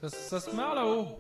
Ça se meurt là-haut.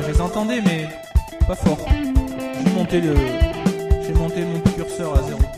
les entendais, mais pas fort. J'ai monté mon curseur à 0.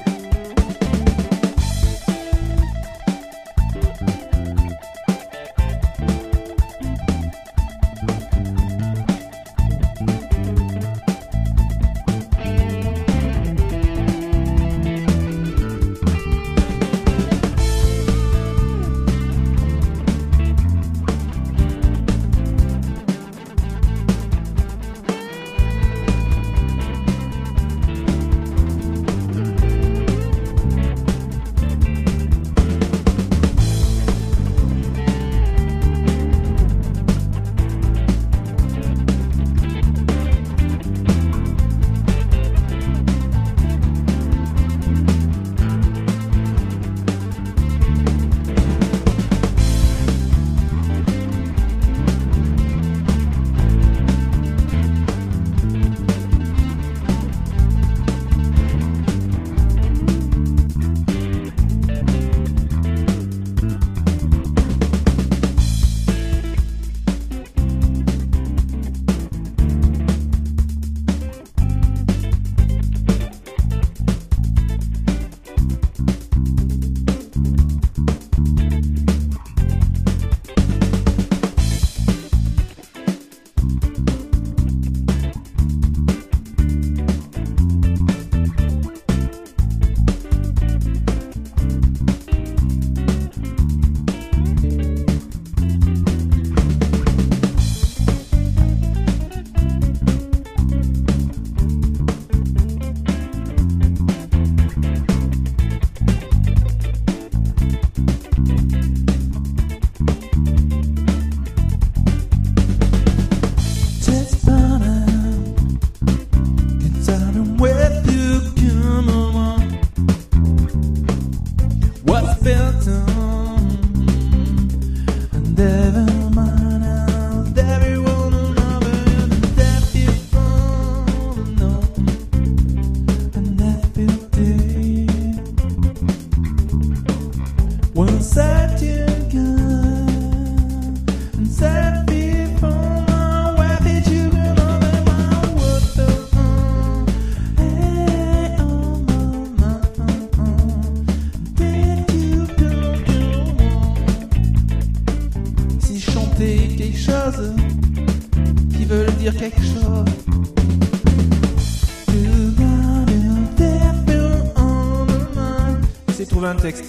Un texte.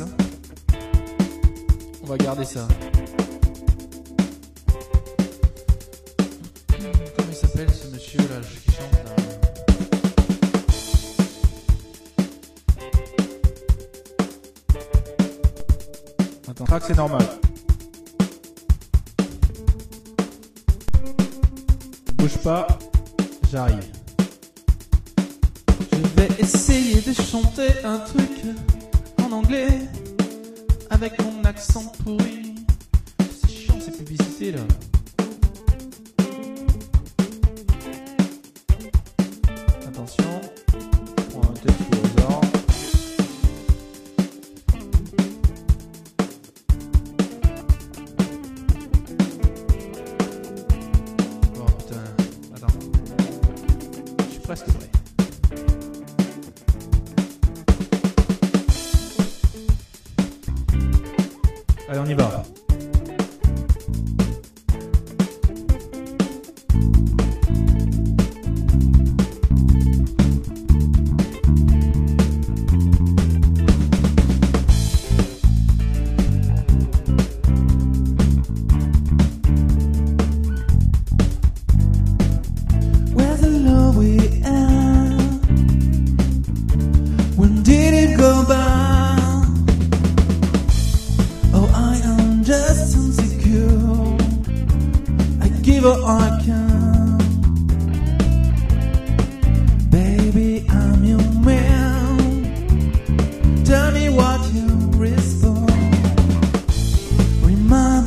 On va garder ça. Comment il s'appelle ce monsieur là qui chante là? Attends, track c'est normal. Bouge pas, j'arrive. Je vais essayer de chanter un truc en anglais avec mon accent pourri. C'est chiant ces publicités là. Attention, prends un texte au hasard. Oh putain, attends. Je suis presque prêt. Allez, on y va. Where's the love we had? When did it go by? Just insecure, I give all I can. Baby, I'm your man. Tell me what you respond. Remind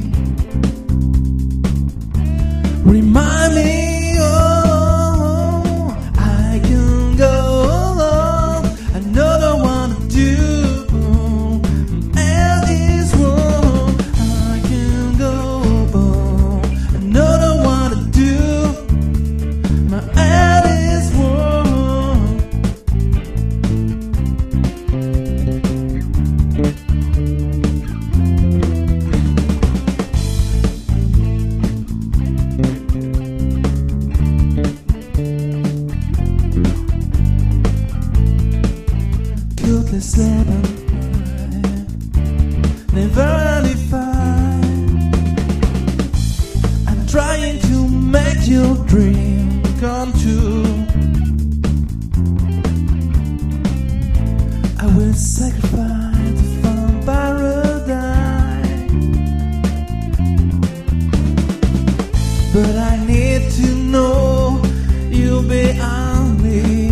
me, oh, I can go. I know the one to do. Another one dream come true. I will sacrifice to find paradise, but I need to know you'll be on me.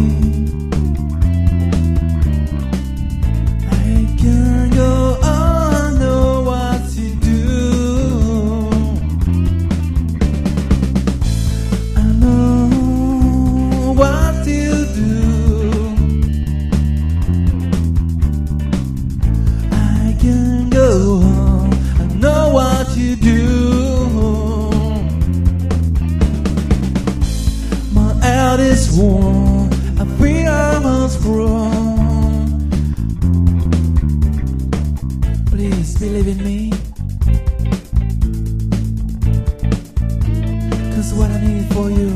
I can't go on, know what to do. I know what to do. I can go on, I know what to do. My heart is warm, I feel almost grown. Please believe in me, 'cause what I need for you.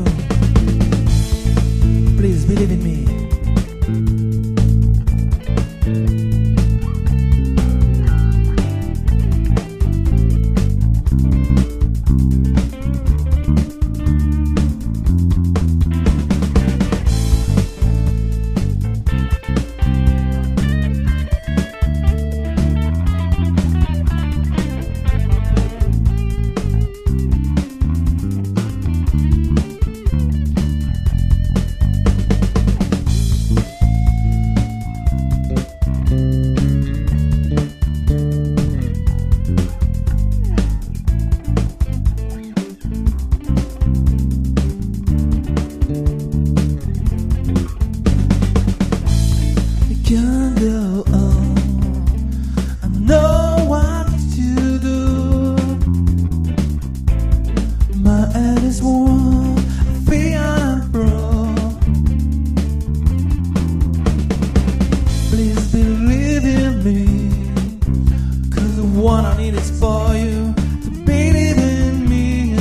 Please believe in me. Can't go on, I know what to do. My head is warm, I feel I'm broke. Please believe in me, 'cause the one I need is for you to believe in me.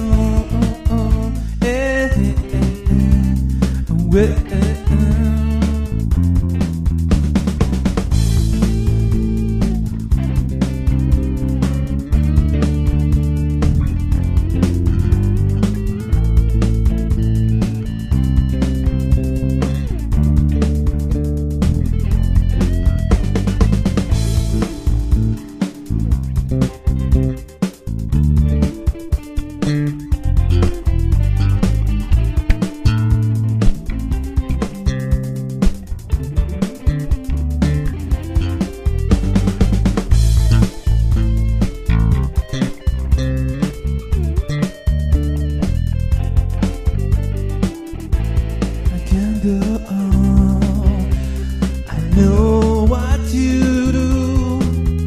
Go on, I know what to do.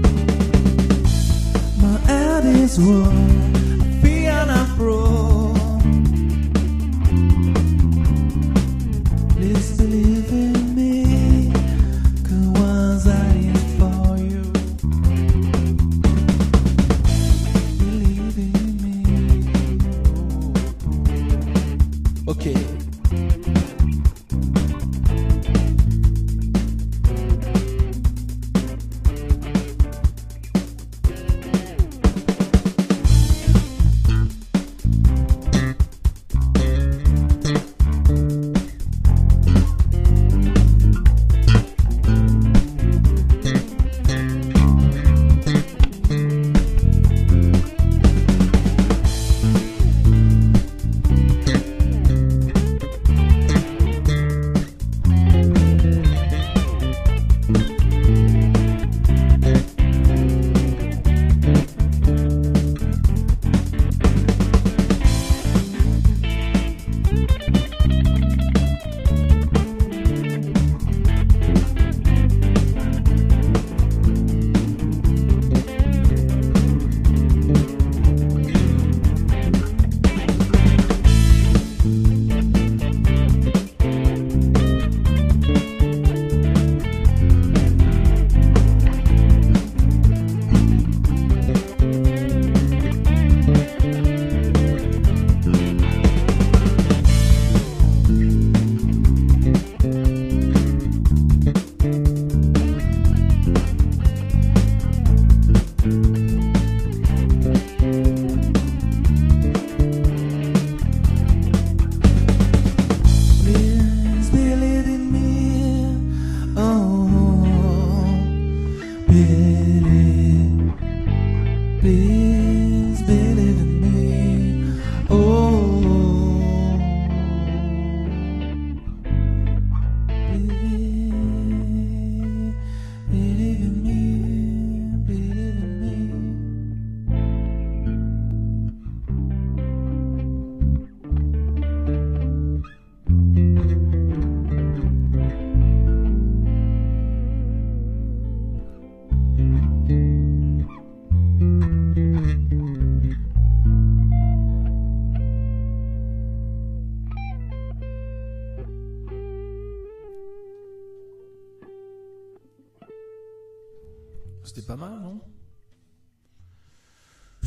My head is warm, I feel I'm broke. Please believe in me, 'cause once I am for you. Believe in me. Okay.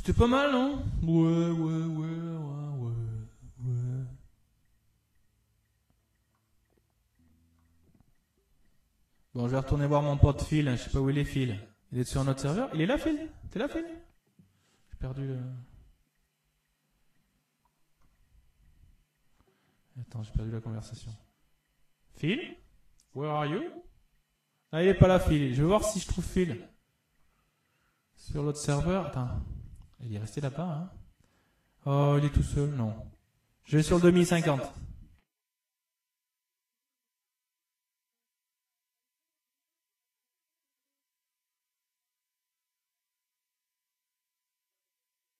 C'était pas mal, non? Ouais. Bon, je vais retourner voir mon pote Phil. Je sais pas où il est, Phil. Il est sur notre serveur. Il est là, Phil? T'es là, Phil? J'ai perdu le... Attends, j'ai perdu la conversation. Phil? Where are you? Ah, il est pas là, Phil. Je vais voir si je trouve Phil. Sur l'autre serveur. Attends. Il est resté là-bas, hein? Oh, il est tout seul? Non. Je vais sur le 2050.